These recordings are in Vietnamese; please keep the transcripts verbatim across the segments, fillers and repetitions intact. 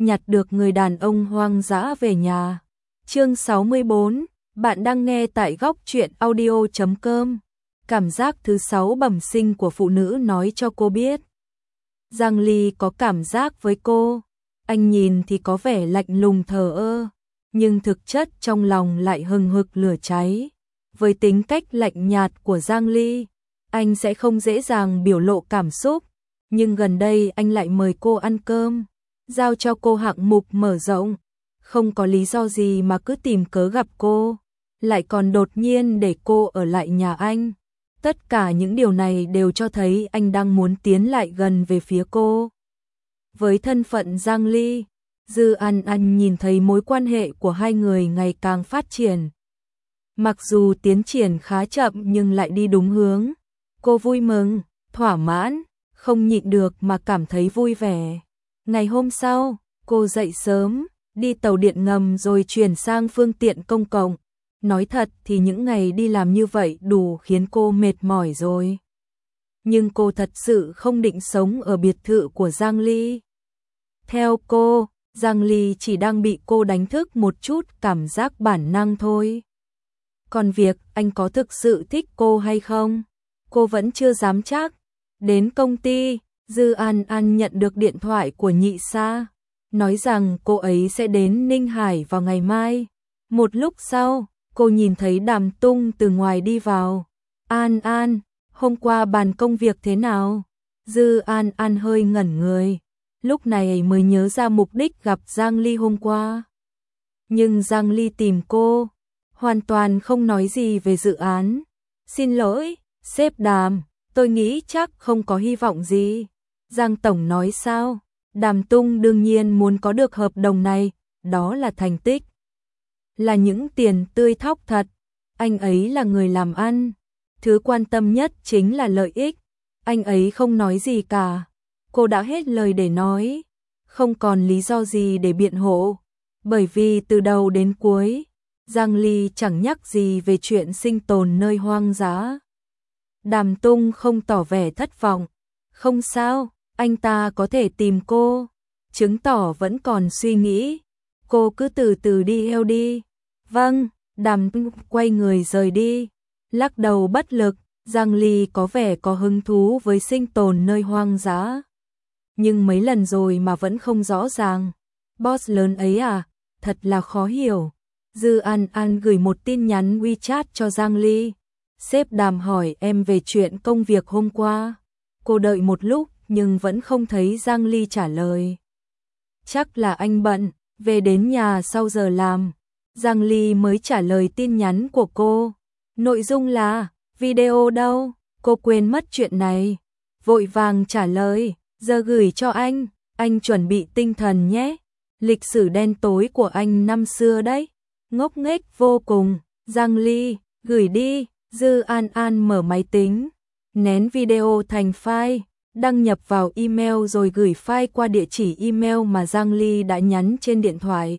nhặt được người đàn ông hoang dã về nhà. Chương sáu mươi bốn, bạn đang nghe tại góc truyện audio chấm com. Cảm giác thứ sáu bẩm sinh của phụ nữ nói cho cô biết. Giang Ly có cảm giác với cô, anh nhìn thì có vẻ lạnh lùng thờ ơ, nhưng thực chất trong lòng lại hừng hực lửa cháy. Với tính cách lạnh nhạt của Giang Ly, anh sẽ không dễ dàng biểu lộ cảm xúc, nhưng gần đây anh lại mời cô ăn cơm, giao cho cô hạng mục mở rộng, không có lý do gì mà cứ tìm cớ gặp cô, lại còn đột nhiên để cô ở lại nhà anh. Tất cả những điều này đều cho thấy anh đang muốn tiến lại gần về phía cô. Với thân phận Giang Ly, Dư An An nhìn thấy mối quan hệ của hai người ngày càng phát triển. Mặc dù tiến triển khá chậm nhưng lại đi đúng hướng. Cô vui mừng, thỏa mãn, không nhịn được mà cảm thấy vui vẻ. Ngày hôm sau, cô dậy sớm, đi tàu điện ngầm rồi chuyển sang phương tiện công cộng. Nói thật thì những ngày đi làm như vậy đủ khiến cô mệt mỏi rồi. Nhưng cô thật sự không định sống ở biệt thự của Giang Ly. Theo cô, Giang Ly chỉ đang bị cô đánh thức một chút cảm giác bản năng thôi. Còn việc anh có thực sự thích cô hay không, cô vẫn chưa dám chắc. Đến công ty, Dư An An nhận được điện thoại của Nhị Sa, nói rằng cô ấy sẽ đến Ninh Hải vào ngày mai. Một lúc sau, cô nhìn thấy Đàm Tung từ ngoài đi vào. An An, hôm qua bàn công việc thế nào? Dư An An hơi ngẩn người, lúc này mới nhớ ra mục đích gặp Giang Ly hôm qua. Nhưng Giang Ly tìm cô, hoàn toàn không nói gì về dự án. Xin lỗi, sếp Đàm, tôi nghĩ chắc không có hy vọng gì. Giang Tổng nói sao? Đàm Tung đương nhiên muốn có được hợp đồng này, đó là thành tích, là những tiền tươi thóc thật. Anh ấy là người làm ăn, thứ quan tâm nhất chính là lợi ích. Anh ấy không nói gì cả. Cô đã hết lời để nói, không còn lý do gì để biện hộ, bởi vì từ đầu đến cuối, Giang Ly chẳng nhắc gì về chuyện sinh tồn nơi hoang dã. Đàm Tung không tỏ vẻ thất vọng. Không sao, anh ta có thể tìm cô, chứng tỏ vẫn còn suy nghĩ. Cô cứ từ từ đi theo đi. Vâng, Đàm Tung quay người rời đi, lắc đầu bất lực. Giang Ly có vẻ có hứng thú với sinh tồn nơi hoang dã, nhưng mấy lần rồi mà vẫn không rõ ràng. Boss lớn ấy à, thật là khó hiểu. Dư An An gửi một tin nhắn WeChat cho Giang Ly. Sếp Đàm hỏi em về chuyện công việc hôm qua. Cô đợi một lúc nhưng vẫn không thấy Giang Ly trả lời. Chắc là anh bận, về đến nhà sau giờ làm. Giang Ly mới trả lời tin nhắn của cô. Nội dung là, video đâu? Cô quên mất chuyện này. Vội vàng trả lời, giờ gửi cho anh, anh chuẩn bị tinh thần nhé. Lịch sử đen tối của anh năm xưa đấy. Ngốc nghếch vô cùng. Giang Ly, gửi đi. Dư An An mở máy tính, nén video thành file, đăng nhập vào email rồi gửi file qua địa chỉ email mà Giang Ly đã nhắn trên điện thoại.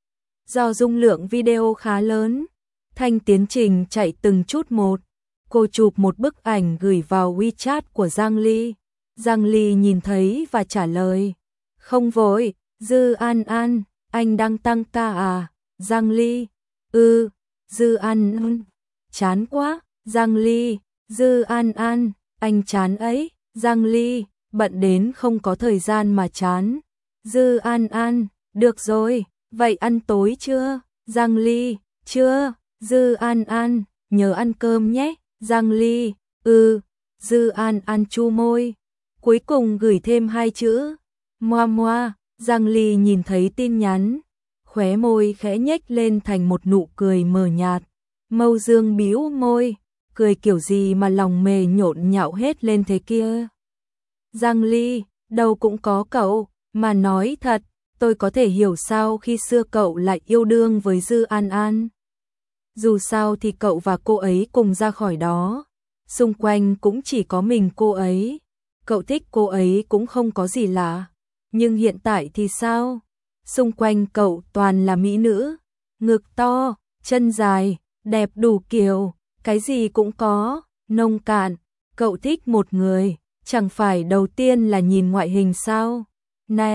Do dung lượng video khá lớn, thanh tiến trình chạy từng chút một. Cô chụp một bức ảnh gửi vào WeChat của Giang Ly. Giang Ly nhìn thấy và trả lời. Không vội, Dư An An, anh đang tăng ca à? Giang Ly, ừ, Dư An An, chán quá. Giang Ly, Dư An An, anh chán ấy. Giang Ly, bận đến không có thời gian mà chán. Dư An An, được rồi, vậy ăn tối chưa? Giang Ly, chưa. Dư An An, nhớ ăn cơm nhé. Giang Ly, ừ. Dư An An chu môi, cuối cùng gửi thêm hai chữ moa moa. Giang Ly nhìn thấy tin nhắn, khóe môi khẽ nhếch lên thành một nụ cười mờ nhạt. Mâu Dương bĩu môi, cười kiểu gì mà lòng mề nhộn nhạo hết lên thế kia. Giang Ly, đâu cũng có cậu, mà nói thật, tôi có thể hiểu sao khi xưa cậu lại yêu đương với Dư An An. Dù sao thì cậu và cô ấy cùng ra khỏi đó, xung quanh cũng chỉ có mình cô ấy. Cậu thích cô ấy cũng không có gì lạ, nhưng hiện tại thì sao? Xung quanh cậu toàn là mỹ nữ, ngực to, chân dài, đẹp đủ kiểu, cái gì cũng có, nông cạn. Cậu thích một người, chẳng phải đầu tiên là nhìn ngoại hình sao? Này,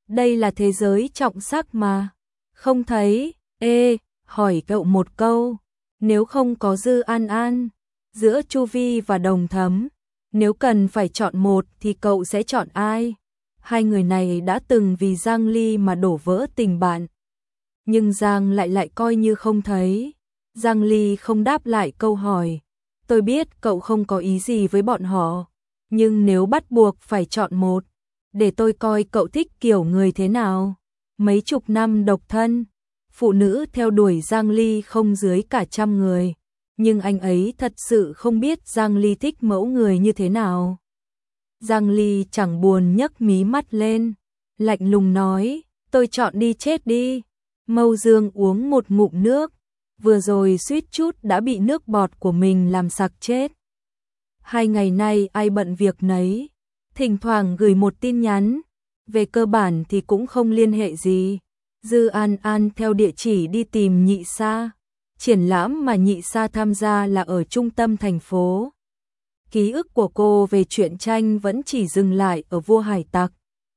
Đây là thế giới trọng sắc mà. Không thấy, ê, hỏi cậu một câu, nếu không có Dư An An, giữa Chu Vi và Đồng Thấm, nếu cần phải chọn một thì cậu sẽ chọn ai? Hai người này đã từng vì Giang Ly mà đổ vỡ tình bạn. Nhưng Giang lại lại coi như không thấy. Giang Ly không đáp lại câu hỏi. Tôi biết cậu không có ý gì với bọn họ, nhưng nếu bắt buộc phải chọn một, để tôi coi cậu thích kiểu người thế nào. Mấy chục năm độc thân, phụ nữ theo đuổi Giang Ly không dưới cả trăm người, nhưng anh ấy thật sự không biết Giang Ly thích mẫu người như thế nào. Giang Ly chẳng buồn nhấc mí mắt lên, lạnh lùng nói, tôi chọn đi chết đi. Mâu Dương uống một ngụm nước, vừa rồi suýt chút đã bị nước bọt của mình làm sặc chết. Hai ngày nay ai bận việc nấy, thỉnh thoảng gửi một tin nhắn, về cơ bản thì cũng không liên hệ gì. Dư An An theo địa chỉ đi tìm Nhị Sa. Triển lãm mà Nhị Sa tham gia là ở trung tâm thành phố. Ký ức của cô về truyện tranh vẫn chỉ dừng lại ở Vua Hải Tặc.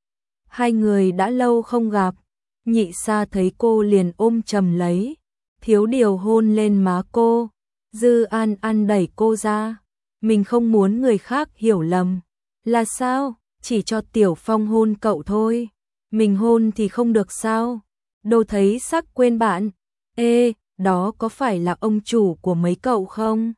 Hai người đã lâu không gặp, Nhị Sa thấy cô liền ôm chầm lấy, thiếu điều hôn lên má cô. Dư An An đẩy cô ra, mình không muốn người khác hiểu lầm. Là sao? Chỉ cho Tiểu Phong hôn cậu thôi, mình hôn thì không được sao? Đâu thấy sắc quên bạn. Ê, đó có phải là ông chủ của mấy cậu không?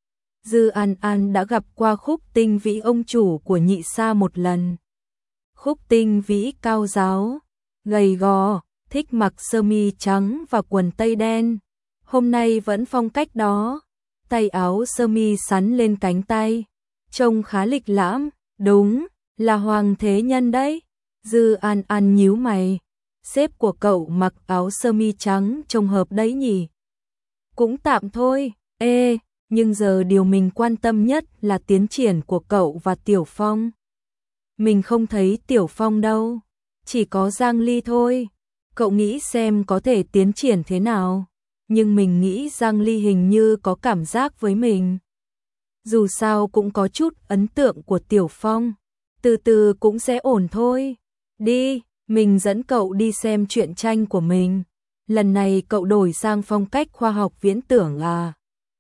Dư An An đã gặp qua Khúc Tinh Vĩ, ông chủ của Nhị Sa một lần. Khúc Tinh Vĩ cao ráo, gầy gò, thích mặc sơ mi trắng và quần tây đen. Hôm nay vẫn phong cách đó, tay áo sơ mi sắn lên cánh tay, trông khá lịch lãm. Đúng, là Hoàng Thế Nhân đấy. Dư An An nhíu mày, sếp của cậu mặc áo sơ mi trắng trông hợp đấy nhỉ? Cũng tạm thôi. Ê, nhưng giờ điều mình quan tâm nhất là tiến triển của cậu và Tiểu Phong. Mình không thấy Tiểu Phong đâu, chỉ có Giang Ly thôi. Cậu nghĩ xem có thể tiến triển thế nào? Nhưng mình nghĩ Giang Ly hình như có cảm giác với mình. Dù sao cũng có chút ấn tượng của Tiểu Phong, từ từ cũng sẽ ổn thôi. Đi, mình dẫn cậu đi xem truyện tranh của mình. Lần này cậu đổi sang phong cách khoa học viễn tưởng à?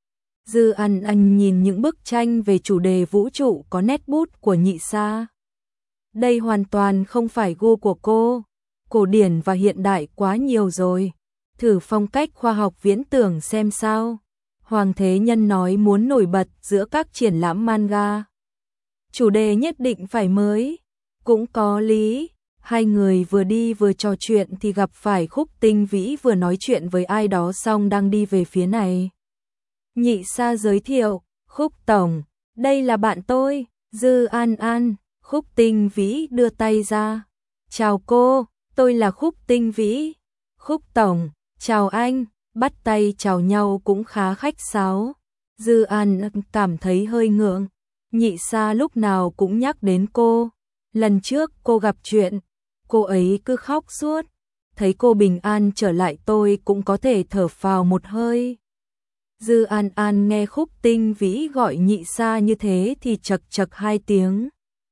Dư An An nhìn những bức tranh về chủ đề vũ trụ có nét bút của Nhị Sa. Đây hoàn toàn không phải gu của cô, cổ điển và hiện đại quá nhiều rồi. Thử phong cách khoa học viễn tưởng xem sao. Hoàng Thế Nhân nói muốn nổi bật giữa các triển lãm manga. Chủ đề nhất định phải mới. Cũng có lý. Hai người vừa đi vừa trò chuyện thì gặp phải Khúc Tinh Vĩ vừa nói chuyện với ai đó xong đang đi về phía này. Nhị Sa giới thiệu, Khúc Tổng, đây là bạn tôi, Dư An An. Khúc Tinh Vĩ đưa tay ra. Chào cô, tôi là Khúc Tinh Vĩ. Khúc Tổng, chào anh. Bắt tay chào nhau cũng khá khách sáo. Dư An cảm thấy hơi ngượng. Nhị Sa lúc nào cũng nhắc đến cô. Lần trước cô gặp chuyện, cô ấy cứ khóc suốt. Thấy cô bình an trở lại tôi cũng có thể thở phào một hơi. Dư An An nghe Khúc Tinh Vĩ gọi Nhị Sa như thế thì chật chật hai tiếng.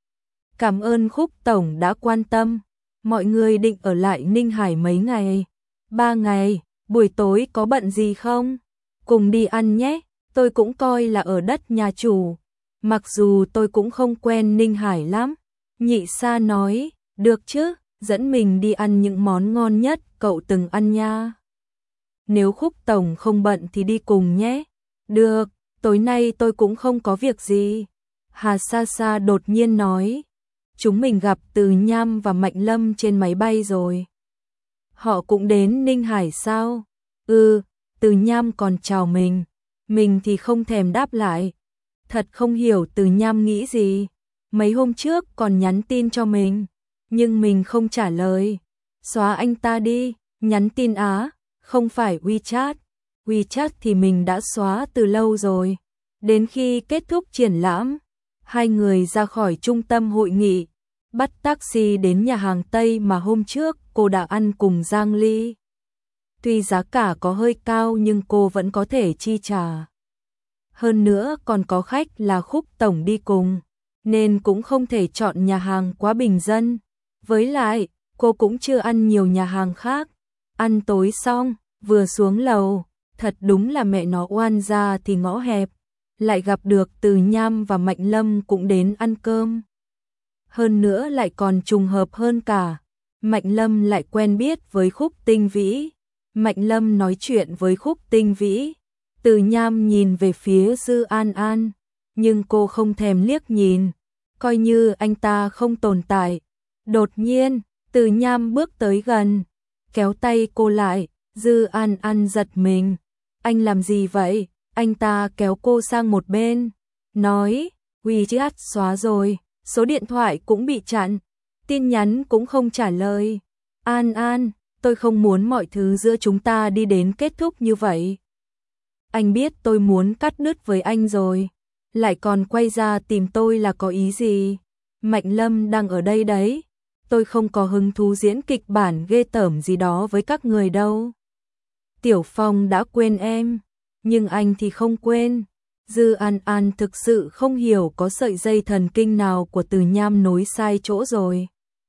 Cảm ơn Khúc Tổng đã quan tâm. Mọi người định ở lại Ninh Hải mấy ngày? Ba ngày. Buổi tối có bận gì không? Cùng đi ăn nhé, tôi cũng coi là ở đất nhà chủ. Mặc dù tôi cũng không quen Ninh Hải lắm. Nhị Sa nói, được chứ, dẫn mình đi ăn những món ngon nhất cậu từng ăn nha. Nếu Khúc Tổng không bận thì đi cùng nhé. Được, tối nay tôi cũng không có việc gì. Hà Sa Sa đột nhiên nói, chúng mình gặp Từ Nham và Mạnh Lâm trên máy bay rồi. Họ cũng đến Ninh Hải sao? Ừ, Từ Nham còn chào mình, mình thì không thèm đáp lại. Thật không hiểu Từ Nham nghĩ gì. Mấy hôm trước còn nhắn tin cho mình, nhưng mình không trả lời. Xóa anh ta đi, nhắn tin á, không phải WeChat. WeChat thì mình đã xóa từ lâu rồi. Đến khi kết thúc triển lãm, hai người ra khỏi trung tâm hội nghị, bắt taxi đến nhà hàng Tây mà hôm trước cô đã ăn cùng Giang Ly. Tuy giá cả có hơi cao nhưng cô vẫn có thể chi trả. Hơn nữa còn có khách là Khúc Tổng đi cùng, nên cũng không thể chọn nhà hàng quá bình dân. Với lại, cô cũng chưa ăn nhiều nhà hàng khác. Ăn tối xong, vừa xuống lầu, thật đúng là mẹ nó oan ra thì ngõ hẹp, lại gặp được Từ Nham và Mạnh Lâm cũng đến ăn cơm. Hơn nữa lại còn trùng hợp hơn cả, Mạnh Lâm lại quen biết với Khúc Tinh Vĩ. Mạnh Lâm nói chuyện với Khúc Tinh Vĩ. Từ Nham nhìn về phía Dư An An, nhưng cô không thèm liếc nhìn, coi như anh ta không tồn tại. Đột nhiên, Từ Nham bước tới gần, kéo tay cô lại. Dư An An giật mình. Anh làm gì vậy? Anh ta kéo cô sang một bên, nói, WeChat xóa rồi, số điện thoại cũng bị chặn, tin nhắn cũng không trả lời. An An, tôi không muốn mọi thứ giữa chúng ta đi đến kết thúc như vậy. Anh biết tôi muốn cắt đứt với anh rồi, lại còn quay ra tìm tôi là có ý gì? Mạnh Lâm đang ở đây đấy, tôi không có hứng thú diễn kịch bản ghê tởm gì đó với các người đâu. Tiểu Phong đã quên em, nhưng anh thì không quên. Dư An An thực sự không hiểu có sợi dây thần kinh nào của Từ Nham nối sai chỗ rồi.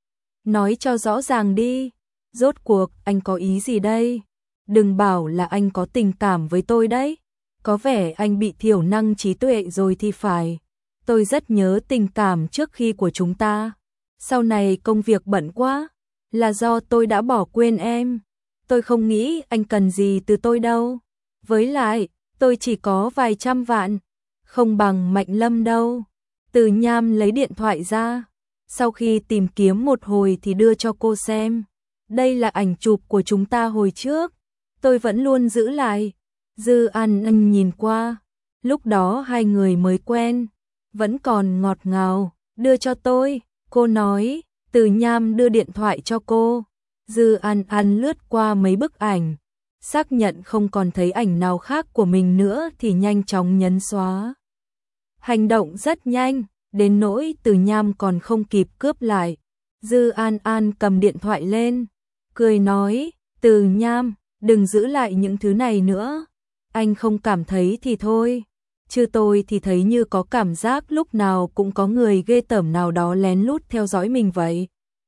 Nói cho rõ ràng đi, rốt cuộc anh có ý gì đây? Đừng bảo là anh có tình cảm với tôi đấy. Có vẻ anh bị thiểu năng trí tuệ rồi thì phải. Tôi rất nhớ tình cảm trước khi của chúng ta. Sau này công việc bận quá, là do tôi đã bỏ quên em. Tôi không nghĩ anh cần gì từ tôi đâu. Với lại, tôi chỉ có vài trăm vạn, không bằng Mạnh Lâm đâu. Từ Nham lấy điện thoại ra, sau khi tìm kiếm một hồi thì đưa cho cô xem. Đây là ảnh chụp của chúng ta hồi trước, tôi vẫn luôn giữ lại. Dư An An nhìn qua, lúc đó hai người mới quen, vẫn còn ngọt ngào. Đưa cho tôi, cô nói. Từ Nham đưa điện thoại cho cô. Dư An An lướt qua mấy bức ảnh, xác nhận không còn thấy ảnh nào khác của mình nữa thì nhanh chóng nhấn xóa. Hành động rất nhanh, đến nỗi Từ Nham còn không kịp cướp lại. Dư An An cầm điện thoại lên, cười nói, Từ Nham, đừng giữ lại những thứ này nữa. Anh không cảm thấy thì thôi, chứ tôi thì thấy như có cảm giác lúc nào cũng có người ghê tởm nào đó lén lút theo dõi mình vậy.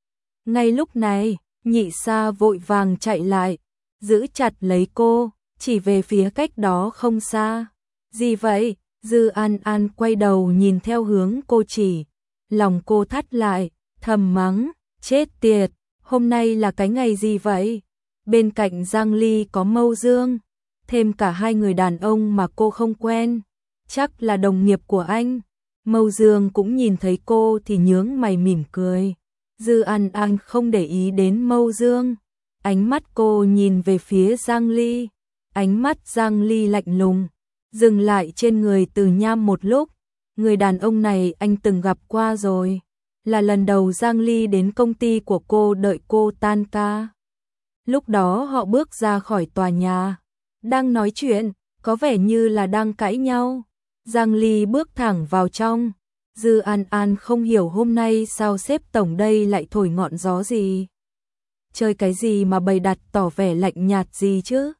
Ngay lúc này, Nhị Sa vội vàng chạy lại, giữ chặt lấy cô, chỉ về phía cách đó không xa. Gì vậy? Dư An An quay đầu nhìn theo hướng cô chỉ, lòng cô thắt lại, thầm mắng, chết tiệt, hôm nay là cái ngày gì vậy? Bên cạnh Giang Ly có Mâu Dương, thêm cả hai người đàn ông mà cô không quen, chắc là đồng nghiệp của anh. Mâu Dương cũng nhìn thấy cô thì nhướng mày mỉm cười. Dư An An không để ý đến Mâu Dương, ánh mắt cô nhìn về phía Giang Ly, ánh mắt Giang Ly lạnh lùng, dừng lại trên người Từ Nham một lúc. Người đàn ông này anh từng gặp qua rồi, là lần đầu Giang Ly đến công ty của cô đợi cô tan ca. Lúc đó họ bước ra khỏi tòa nhà, đang nói chuyện, có vẻ như là đang cãi nhau. Giang Ly bước thẳng vào trong. Dư An An không hiểu hôm nay sao sếp tổng đây lại thổi ngọn gió gì. Chơi cái gì mà bày đặt tỏ vẻ lạnh nhạt gì chứ?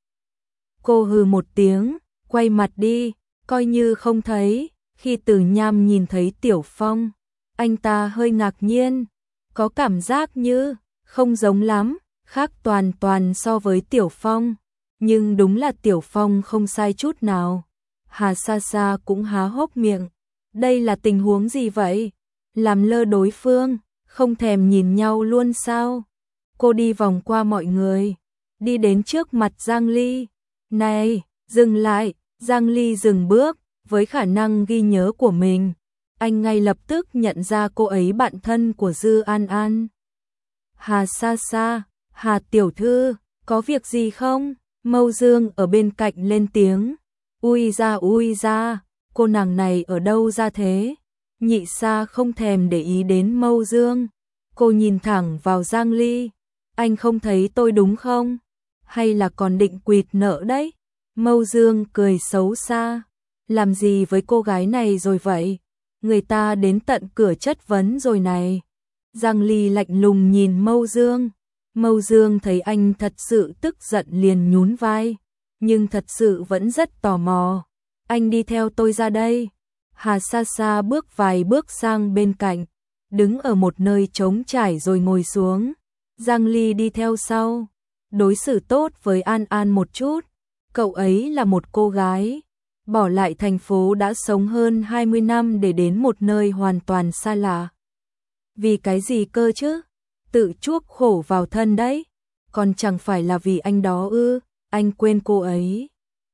Cô hừ một tiếng, quay mặt đi, coi như không thấy. Khi Từ Nham nhìn thấy Tiểu Phong, anh ta hơi ngạc nhiên, có cảm giác như không giống lắm, khác toàn toàn so với Tiểu Phong. Nhưng đúng là Tiểu Phong không sai chút nào. Hà Sa Sa cũng há hốc miệng. Đây là tình huống gì vậy? Làm lơ đối phương, không thèm nhìn nhau luôn sao? Cô đi vòng qua mọi người, đi đến trước mặt Giang Ly. Này, dừng lại. Giang Ly dừng bước, với khả năng ghi nhớ của mình, anh ngay lập tức nhận ra cô ấy bạn thân của Dư An An. Hà Sa Sa, Hà tiểu thư, có việc gì không? Mâu Dương ở bên cạnh lên tiếng. Ui ra ui ra, cô nàng này ở đâu ra thế? Nhị Sa không thèm để ý đến Mâu Dương. Cô nhìn thẳng vào Giang Ly. Anh không thấy tôi đúng không? Hay là còn định quỵt nợ đấy? Mâu Dương cười xấu xa. Làm gì với cô gái này rồi vậy? Người ta đến tận cửa chất vấn rồi này. Giang Ly lạnh lùng nhìn Mâu Dương. Mâu Dương thấy anh thật sự tức giận liền nhún vai, nhưng thật sự vẫn rất tò mò. Anh đi theo tôi ra đây. Hà Sa Sa bước vài bước sang bên cạnh, đứng ở một nơi trống trải rồi ngồi xuống. Giang Ly đi theo sau, đối xử tốt với An An một chút. Cậu ấy là một cô gái, bỏ lại thành phố đã sống hơn hai mươi năm để đến một nơi hoàn toàn xa lạ. Vì cái gì cơ chứ? Tự chuốc khổ vào thân đấy. Còn chẳng phải là vì anh đó ư? Anh quên cô ấy.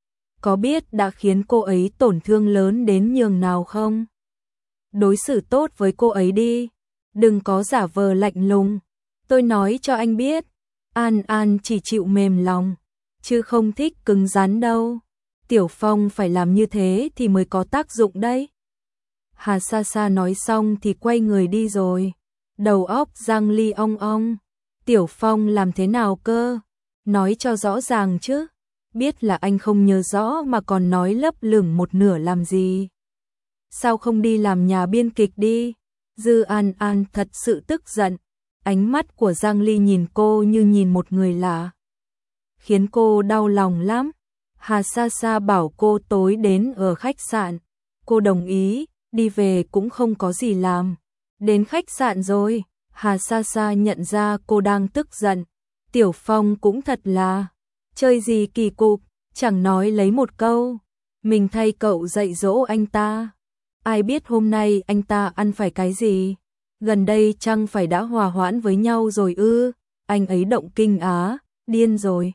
Có biết đã khiến cô ấy tổn thương lớn đến nhường nào không? Đối xử tốt với cô ấy đi, đừng có giả vờ lạnh lùng. Tôi nói cho anh biết, An An chỉ chịu mềm lòng, chứ không thích cứng rắn đâu. Tiểu Phong phải làm như thế thì mới có tác dụng đấy. Hà Sa Sa nói xong thì quay người đi rồi. Đầu óc Giang Ly ong ong. Tiểu Phong làm thế nào cơ? Nói cho rõ ràng chứ. Biết là anh không nhớ rõ mà còn nói lấp lửng một nửa làm gì. Sao không đi làm nhà biên kịch đi? Dư An An thật sự tức giận. Ánh mắt của Giang Ly nhìn cô như nhìn một người lạ, khiến cô đau lòng lắm. Hà Sa Sa bảo cô tối đến ở khách sạn. Cô đồng ý, đi về cũng không có gì làm. Đến khách sạn rồi, Hà Sa Sa nhận ra cô đang tức giận. Tiểu Phong cũng thật là, chơi gì kỳ cục, chẳng nói lấy một câu. Mình thay cậu dạy dỗ anh ta. Ai biết hôm nay anh ta ăn phải cái gì? Gần đây chẳng phải đã hòa hoãn với nhau rồi ư? Anh ấy động kinh á, điên rồi.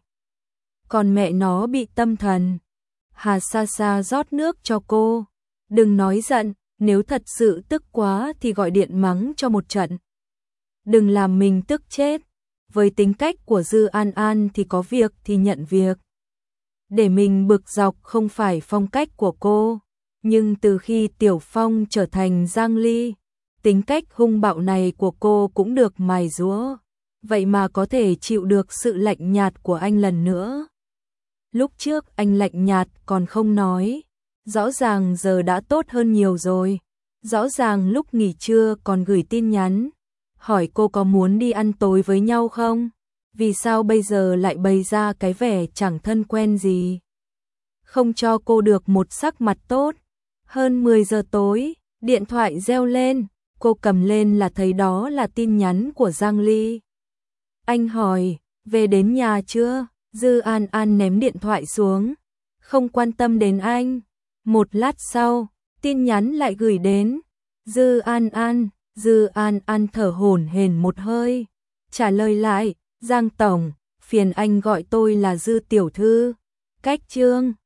Còn mẹ nó bị tâm thần. Hà Sa Sa rót nước cho cô. Đừng nói giận, nếu thật sự tức quá thì gọi điện mắng cho một trận. Đừng làm mình tức chết. Với tính cách của Dư An An thì có việc thì nhận việc. Để mình bực dọc không phải phong cách của cô. Nhưng từ khi Tiểu Phong trở thành Giang Ly, tính cách hung bạo này của cô cũng được mài giũa. Vậy mà có thể chịu được sự lạnh nhạt của anh lần nữa. Lúc trước anh lạnh nhạt còn không nói. Rõ ràng giờ đã tốt hơn nhiều rồi. Rõ ràng lúc nghỉ trưa còn gửi tin nhắn. Hỏi cô có muốn đi ăn tối với nhau không? Vì sao bây giờ lại bày ra cái vẻ chẳng thân quen gì? Không cho cô được một sắc mặt tốt. Hơn mười giờ tối, điện thoại reo lên. Cô cầm lên là thấy đó là tin nhắn của Giang Ly. Anh hỏi, về đến nhà chưa? Dư An An ném điện thoại xuống, không quan tâm đến anh. Một lát sau, tin nhắn lại gửi đến. Dư An An, Dư An An thở hổn hển một hơi, trả lời lại, Giang Tổng, phiền anh gọi tôi là Dư Tiểu Thư. Cách chương